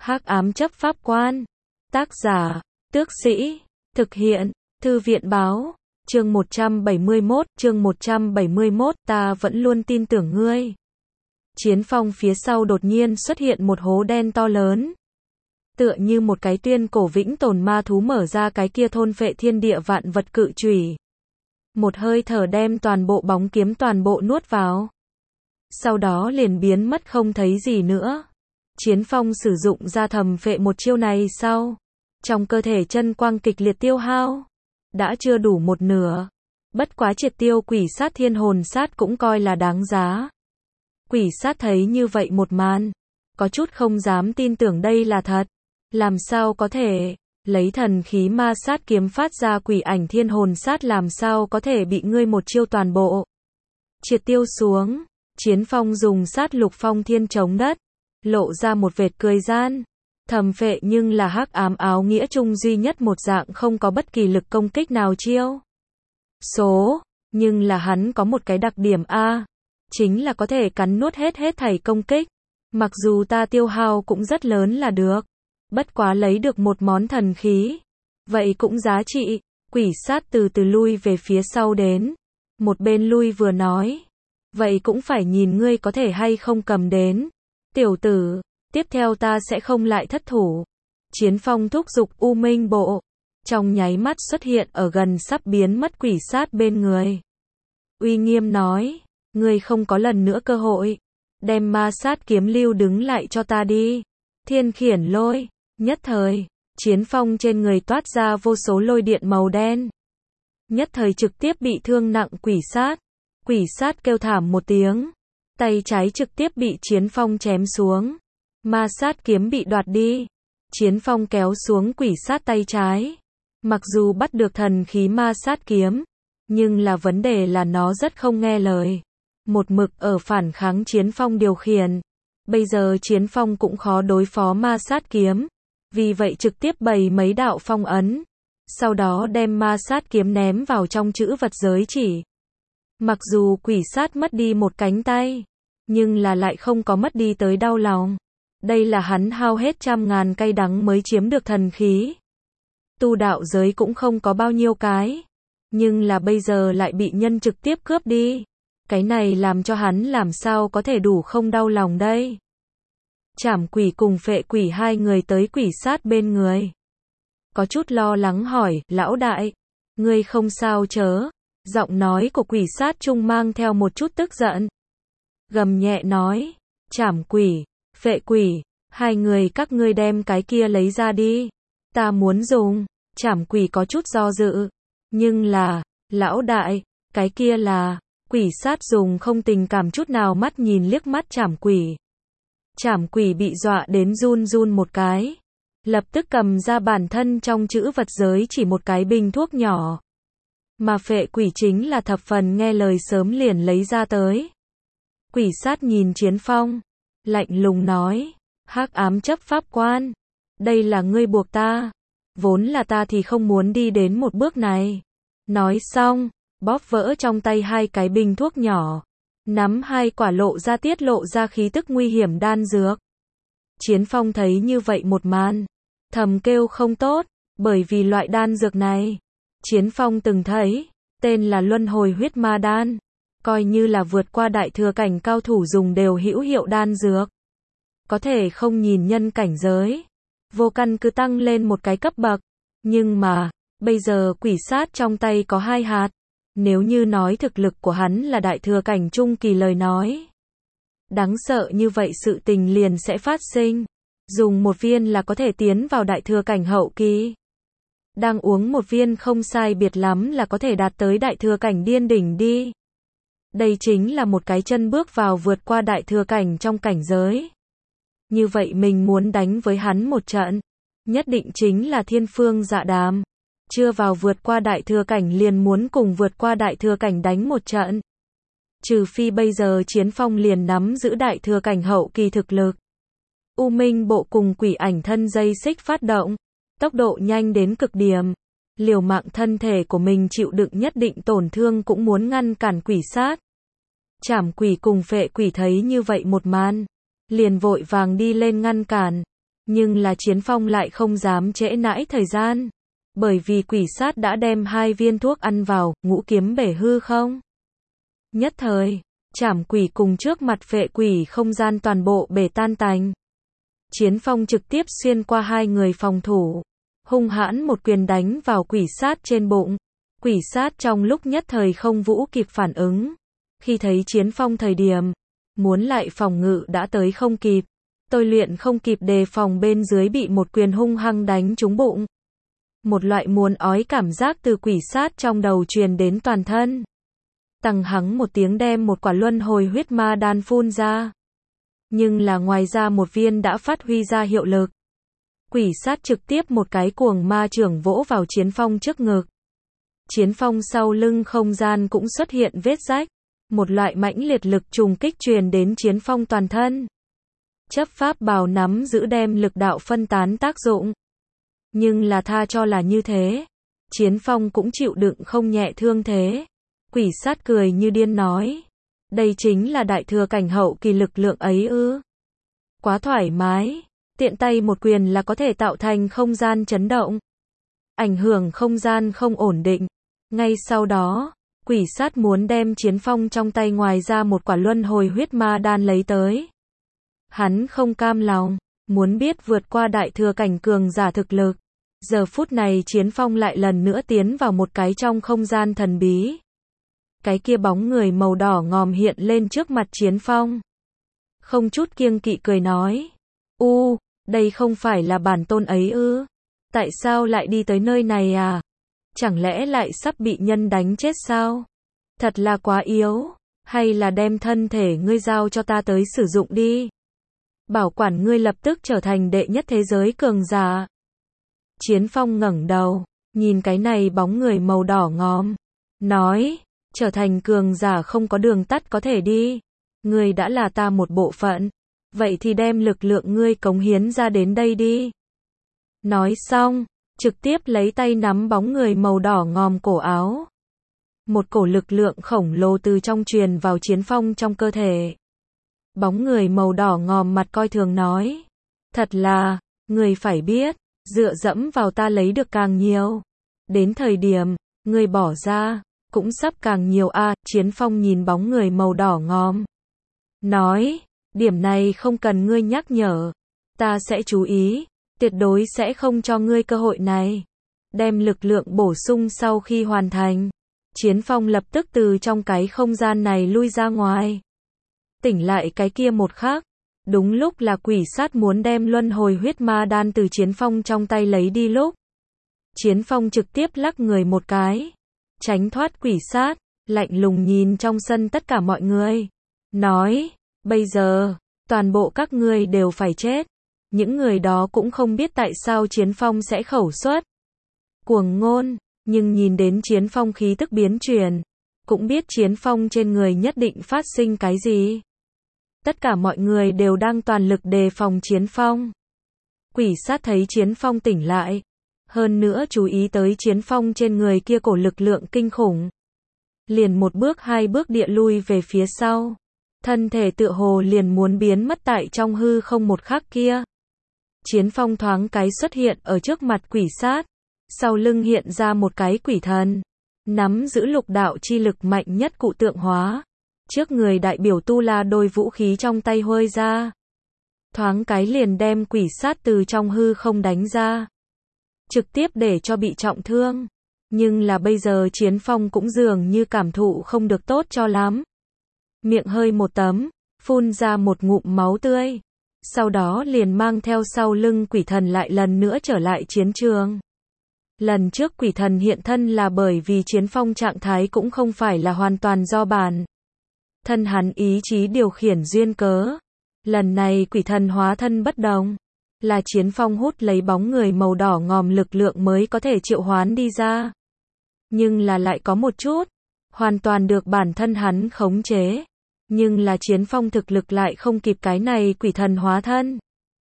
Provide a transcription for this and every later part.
Hắc ám chấp pháp quan. Tác giả, Tước Sĩ. Thực hiện, Thư viện báo. Chương 171, ta vẫn luôn tin tưởng ngươi. Chiến phong phía sau đột nhiên xuất hiện một hố đen to lớn. Tựa như một cái tuyên cổ vĩnh tồn ma thú mở ra cái kia thôn phệ thiên địa vạn vật cự chùy. Một hơi thở đem toàn bộ bóng kiếm toàn bộ nuốt vào. Sau đó liền biến mất không thấy gì nữa. Chiến phong sử dụng ra thầm phệ một chiêu này sau. Trong cơ thể chân quang kịch liệt tiêu hao. Đã chưa đủ một nửa. Bất quá triệt tiêu quỷ sát thiên hồn sát cũng coi là đáng giá. Quỷ sát thấy như vậy một màn. Có chút không dám tin tưởng đây là thật. Làm sao có thể, lấy thần khí ma sát kiếm phát ra quỷ ảnh thiên hồn sát làm sao có thể bị ngươi một chiêu toàn bộ. Triệt tiêu xuống, Chiến phong dùng sát lục phong thiên chống đất, lộ ra một vệt cười gian. Thầm phệ nhưng là hắc ám áo nghĩa chung duy nhất một dạng không có bất kỳ lực công kích nào chiêu. Nhưng là hắn có một cái đặc điểm A, chính là có thể cắn nuốt hết thảy công kích. Mặc dù ta tiêu hao cũng rất lớn là được. Bất quá lấy được một món thần khí. Vậy cũng giá trị. Quỷ sát từ từ lui về phía sau đến. Một bên lui vừa nói. Vậy cũng phải nhìn ngươi có thể hay không cầm đến. Tiểu tử, tiếp theo ta sẽ không lại thất thủ. Chiến phong thúc giục U Minh bộ. Trong nháy mắt xuất hiện ở gần sắp biến mất quỷ sát bên người. Uy nghiêm nói. Ngươi không có lần nữa cơ hội. Đem ma sát kiếm lưu đứng lại cho ta đi. Thiên khiển lôi. Nhất thời, Chiến phong trên người toát ra vô số lôi điện màu đen. Nhất thời trực tiếp bị thương nặng quỷ sát. Quỷ sát kêu thảm một tiếng. Tay trái trực tiếp bị Chiến phong chém xuống. Ma sát kiếm bị đoạt đi. Chiến phong kéo xuống quỷ sát tay trái. Mặc dù bắt được thần khí ma sát kiếm. Nhưng là vấn đề là nó rất không nghe lời. Một mực ở phản kháng Chiến phong điều khiển. Bây giờ Chiến phong cũng khó đối phó ma sát kiếm. Vì vậy trực tiếp bày mấy đạo phong ấn. Sau đó đem ma sát kiếm ném vào trong chữ vật giới chỉ. Mặc dù quỷ sát mất đi một cánh tay. Nhưng là lại không có mất đi tới đau lòng. Đây là hắn hao hết trăm ngàn cay đắng mới chiếm được thần khí. Tu đạo giới cũng không có bao nhiêu cái. Nhưng là bây giờ lại bị nhân trực tiếp cướp đi. Cái này làm cho hắn làm sao có thể đủ không đau lòng đây. Trảm quỷ cùng phệ quỷ hai người tới quỷ sát bên người. Có chút lo lắng hỏi, lão đại, ngươi không sao chớ? Giọng nói của quỷ sát trung mang theo một chút tức giận. Gầm nhẹ nói, trảm quỷ, phệ quỷ, hai người các ngươi đem cái kia lấy ra đi. Ta muốn dùng. Trảm quỷ có chút do dự. Nhưng là, lão đại, cái kia là, quỷ sát dùng không tình cảm chút nào mắt nhìn liếc mắt trảm quỷ. Trảm quỷ bị dọa đến run run một cái. Lập tức cầm ra bản thân trong chữ vật giới chỉ một cái bình thuốc nhỏ. Mà phệ quỷ chính là thập phần nghe lời sớm liền lấy ra tới. Quỷ sát nhìn Chiến phong. Lạnh lùng nói. Hắc ám chấp pháp quan. Đây là ngươi buộc ta. Vốn là ta thì không muốn đi đến một bước này. Nói xong. Bóp vỡ trong tay hai cái bình thuốc nhỏ. Nắm hai quả tiết lộ ra khí tức nguy hiểm đan dược. Chiến phong thấy như vậy một màn. Thầm kêu không tốt. Bởi vì loại đan dược này. Chiến phong từng thấy. Tên là luân hồi huyết ma đan. Coi như là vượt qua đại thừa cảnh cao thủ dùng đều hữu hiệu đan dược. Có thể không nhìn nhân cảnh giới. Vô căn cứ tăng lên một cái cấp bậc. Nhưng mà, bây giờ quỷ sát trong tay có 2 hạt. Nếu như nói thực lực của hắn là đại thừa cảnh trung kỳ lời nói. Đáng sợ như vậy sự tình liền sẽ phát sinh. Dùng một viên là có thể tiến vào đại thừa cảnh hậu kỳ. Đang uống một viên không sai biệt lắm là có thể đạt tới đại thừa cảnh điên đỉnh đi. Đây chính là một cái chân bước vào vượt qua đại thừa cảnh trong cảnh giới. Như vậy mình muốn đánh với hắn một trận. Nhất định chính là thiên phương dạ đàm. Chưa vào vượt qua đại thừa cảnh liền muốn cùng vượt qua đại thừa cảnh đánh một trận. Trừ phi bây giờ Chiến phong liền nắm giữ đại thừa cảnh hậu kỳ thực lực. U Minh bộ cùng quỷ ảnh thân dây xích phát động. Tốc độ nhanh đến cực điểm. Liều mạng thân thể của mình chịu đựng nhất định tổn thương cũng muốn ngăn cản quỷ sát. Trảm quỷ cùng phệ quỷ thấy như vậy một màn. Liền vội vàng đi lên ngăn cản. Nhưng là Chiến Phong lại không dám trễ nãi thời gian. Bởi vì quỷ sát đã đem 2 viên thuốc ăn vào, ngũ kiếm bể hư không. Nhất thời, trảm quỷ cùng trước mặt phệ quỷ không gian toàn bộ bể tan tành. Chiến Phong trực tiếp xuyên qua 2 người phòng thủ, hung hãn một quyền đánh vào quỷ sát trên bụng. Quỷ sát trong lúc nhất thời không vũ kịp phản ứng. Khi thấy Chiến Phong thời điểm, muốn lại phòng ngự đã tới không kịp. Tôi luyện không kịp đề phòng bên dưới bị một quyền hung hăng đánh trúng bụng. Một loại muốn ói cảm giác từ quỷ sát trong đầu truyền đến toàn thân. Tằng hắng một tiếng đem một quả luân hồi huyết ma đan phun ra. Nhưng là ngoài ra một viên đã phát huy ra hiệu lực. Quỷ sát trực tiếp một cái cuồng ma chưởng vỗ vào Chiến Phong trước ngực. Chiến Phong sau lưng không gian cũng xuất hiện vết rách. Một loại mãnh liệt lực trùng kích truyền đến Chiến Phong toàn thân. Chấp pháp bào nắm giữ đem lực đạo phân tán tác dụng. Nhưng là tha cho là như thế. Chiến Phong cũng chịu đựng không nhẹ thương thế. Quỷ sát cười như điên nói. Đây chính là đại thừa cảnh hậu kỳ lực lượng ấy ư. Quá thoải mái. Tiện tay một quyền là có thể tạo thành không gian chấn động. Ảnh hưởng không gian không ổn định. Ngay sau đó, quỷ sát muốn đem Chiến Phong trong tay ngoài ra một quả luân hồi huyết ma đan lấy tới. Hắn không cam lòng, muốn biết vượt qua đại thừa cảnh cường giả thực lực. Giờ phút này Chiến Phong lại lần nữa tiến vào một cái trong không gian thần bí. Cái kia bóng người màu đỏ ngòm hiện lên trước mặt Chiến Phong. Không chút kiêng kỵ cười nói. Đây không phải là bản tôn ấy ư? Tại sao lại đi tới nơi này à? Chẳng lẽ lại sắp bị nhân đánh chết sao? Thật là quá yếu. Hay là đem thân thể ngươi giao cho ta tới sử dụng đi. Bảo quản ngươi lập tức trở thành đệ nhất thế giới cường giả. Chiến Phong ngẩng đầu, nhìn cái này bóng người màu đỏ ngòm. Nói, trở thành cường giả không có đường tắt có thể đi. Ngươi đã là ta một bộ phận. Vậy thì đem lực lượng ngươi cống hiến ra đến đây đi. Nói xong, trực tiếp lấy tay nắm bóng người màu đỏ ngòm cổ áo. Một cổ lực lượng khổng lồ từ trong truyền vào Chiến Phong trong cơ thể. Bóng người màu đỏ ngòm mặt coi thường nói. Thật là, ngươi phải biết, dựa dẫm vào ta lấy được càng nhiều. Đến thời điểm, ngươi bỏ ra, cũng sắp càng nhiều a. Chiến Phong nhìn bóng người màu đỏ ngòm. Nói, điểm này không cần ngươi nhắc nhở. Ta sẽ chú ý, tuyệt đối sẽ không cho ngươi cơ hội này. Đem lực lượng bổ sung sau khi hoàn thành. Chiến Phong lập tức từ trong cái không gian này lui ra ngoài. Tỉnh lại cái kia một khắc. Đúng lúc là quỷ sát muốn đem luân hồi huyết ma đan từ Chiến Phong trong tay lấy đi lúc. Chiến Phong trực tiếp lắc người một cái. Tránh thoát quỷ sát, lạnh lùng nhìn trong sân tất cả mọi người. Nói, bây giờ, toàn bộ các ngươi đều phải chết. Những người đó cũng không biết tại sao Chiến Phong sẽ khẩu xuất cuồng ngôn, nhưng nhìn đến Chiến Phong khí tức biến chuyển, cũng biết Chiến Phong trên người nhất định phát sinh cái gì. Tất cả mọi người đều đang toàn lực đề phòng Chiến Phong. Quỷ sát thấy Chiến Phong tỉnh lại, hơn nữa chú ý tới Chiến Phong trên người kia cổ lực lượng kinh khủng. Liền một bước hai bước địa lui về phía sau. Thân thể tựa hồ liền muốn biến mất tại trong hư không một khắc kia. Chiến Phong thoáng cái xuất hiện ở trước mặt quỷ sát. Sau lưng hiện ra một cái quỷ thần. Nắm giữ lục đạo chi lực mạnh nhất cụ tượng hóa. Trước người đại biểu tu la đôi vũ khí trong tay huôi ra. Thoáng cái liền đem quỷ sát từ trong hư không đánh ra. Trực tiếp để cho bị trọng thương. Nhưng là bây giờ Chiến Phong cũng dường như cảm thụ không được tốt cho lắm. Miệng hơi một tấm, phun ra một ngụm máu tươi. Sau đó liền mang theo sau lưng quỷ thần lại lần nữa trở lại chiến trường. Lần trước quỷ thần hiện thân là bởi vì Chiến Phong trạng thái cũng không phải là hoàn toàn do bản thân hắn ý chí điều khiển duyên cớ. Lần này quỷ thần hóa thân bất đồng, là Chiến Phong hút lấy bóng người màu đỏ ngòm lực lượng mới có thể triệu hoán đi ra. Nhưng là lại có một chút, hoàn toàn được bản thân hắn khống chế. Nhưng là Chiến Phong thực lực lại không kịp cái này quỷ thần hóa thân.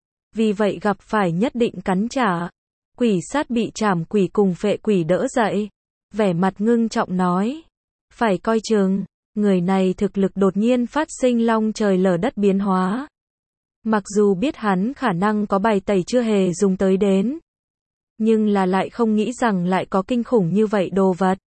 Vì vậy gặp phải nhất định cắn trả. Quỷ sát bị trảm quỷ cùng phệ quỷ đỡ dậy. Vẻ mặt ngưng trọng nói. Phải coi chừng, người này thực lực đột nhiên phát sinh long trời lở đất biến hóa. Mặc dù biết hắn khả năng có bài tẩy chưa hề dùng tới đến, nhưng là lại không nghĩ rằng lại có kinh khủng như vậy đồ vật.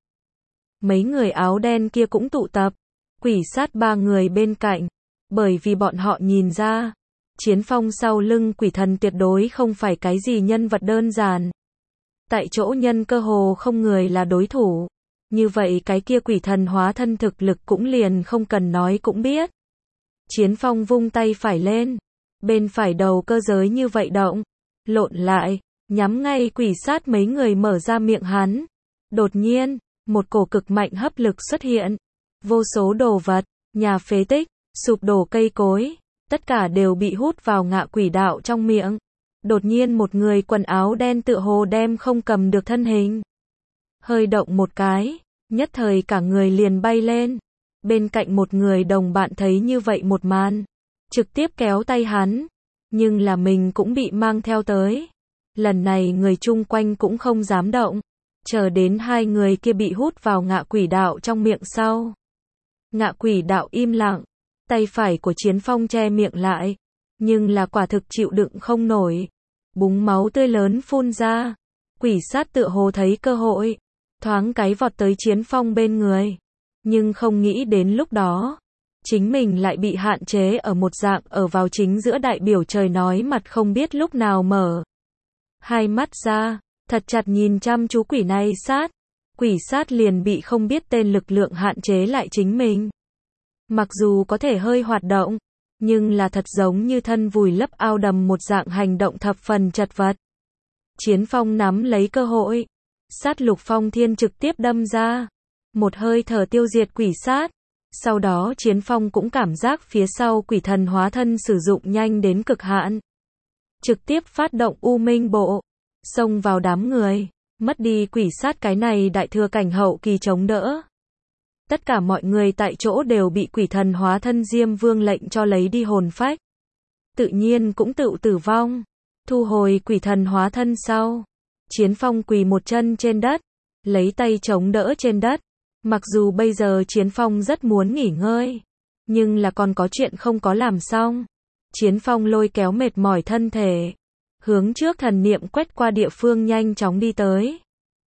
Mấy người áo đen kia cũng tụ tập, quỷ sát ba người bên cạnh, bởi vì bọn họ nhìn ra, Chiến Phong sau lưng quỷ thần tuyệt đối không phải cái gì nhân vật đơn giản. Tại chỗ nhân cơ hồ không người là đối thủ, như vậy cái kia quỷ thần hóa thân thực lực cũng liền không cần nói cũng biết. Chiến Phong vung tay phải lên, bên phải đầu cơ giới như vậy động, lộn lại, nhắm ngay quỷ sát mấy người mở ra miệng hắn. Đột nhiên, một cổ cực mạnh hấp lực xuất hiện, vô số đồ vật, nhà phế tích, sụp đổ cây cối, tất cả đều bị hút vào ngạ quỷ đạo trong miệng. Đột nhiên một người quần áo đen tựa hồ đem không cầm được thân hình. Hơi động một cái, nhất thời cả người liền bay lên. Bên cạnh một người đồng bạn thấy như vậy một màn, trực tiếp kéo tay hắn, nhưng là mình cũng bị mang theo tới. Lần này người chung quanh cũng không dám động, chờ đến hai người kia bị hút vào ngạ quỷ đạo trong miệng sau. Ngạ quỷ đạo im lặng, tay phải của Chiến Phong che miệng lại, nhưng là quả thực chịu đựng không nổi. Búng máu tươi lớn phun ra, quỷ sát tựa hồ thấy cơ hội, thoáng cái vọt tới Chiến Phong bên người. Nhưng không nghĩ đến lúc đó, chính mình lại bị hạn chế ở một dạng ở vào chính giữa đại biểu trời nói mặt không biết lúc nào mở. Hai mắt ra, thật chặt nhìn chăm chú quỷ này sát. Quỷ sát liền bị không biết tên lực lượng hạn chế lại chính mình. Mặc dù có thể hơi hoạt động, nhưng là thật giống như thân vùi lấp ao đầm một dạng hành động thập phần chật vật. Chiến Phong nắm lấy cơ hội, sát lục phong thiên trực tiếp đâm ra, một hơi thở tiêu diệt quỷ sát. Sau đó Chiến Phong cũng cảm giác phía sau quỷ thần hóa thân sử dụng nhanh đến cực hạn, trực tiếp phát động U Minh Bộ, xông vào đám người, mất đi quỷ sát cái này đại thừa cảnh hậu kỳ chống đỡ. Tất cả mọi người tại chỗ đều bị quỷ thần hóa thân Diêm Vương lệnh cho lấy đi hồn phách. Tự nhiên cũng tự tử vong. Thu hồi quỷ thần hóa thân sau, Chiến Phong quỳ một chân trên đất, lấy tay chống đỡ trên đất. Mặc dù bây giờ Chiến Phong rất muốn nghỉ ngơi, nhưng là còn có chuyện không có làm xong. Chiến Phong lôi kéo mệt mỏi thân thể, hướng trước thần niệm quét qua địa phương nhanh chóng đi tới.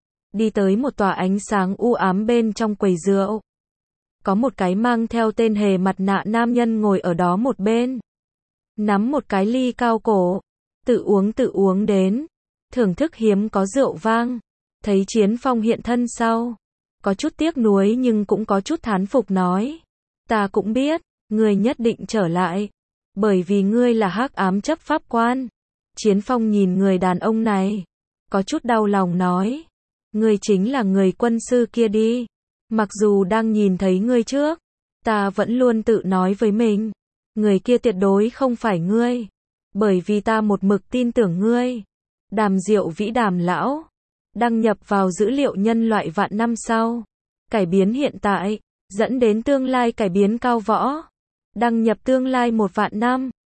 Đi tới một tòa ánh sáng u ám bên trong quầy rượu. Có một cái mang theo tên hề mặt nạ nam nhân ngồi ở đó một bên, nắm một cái ly cao cổ, tự uống đến, thưởng thức hiếm có rượu vang. Thấy Chiến Phong hiện thân sau, có chút tiếc nuối nhưng cũng có chút thán phục nói, ta cũng biết, ngươi nhất định trở lại, bởi vì ngươi là hắc ám chấp pháp quan. Chiến Phong nhìn người đàn ông này, có chút đau lòng nói, ngươi chính là người quân sư kia đi. Mặc dù đang nhìn thấy ngươi trước, ta vẫn luôn tự nói với mình, người kia tuyệt đối không phải ngươi, bởi vì ta một mực tin tưởng ngươi. Đàm Diệu Vĩ Đàm lão, đăng nhập vào dữ liệu nhân loại vạn năm sau, cải biến hiện tại, dẫn đến tương lai cải biến cao võ. Đăng nhập tương lai 1 vạn năm.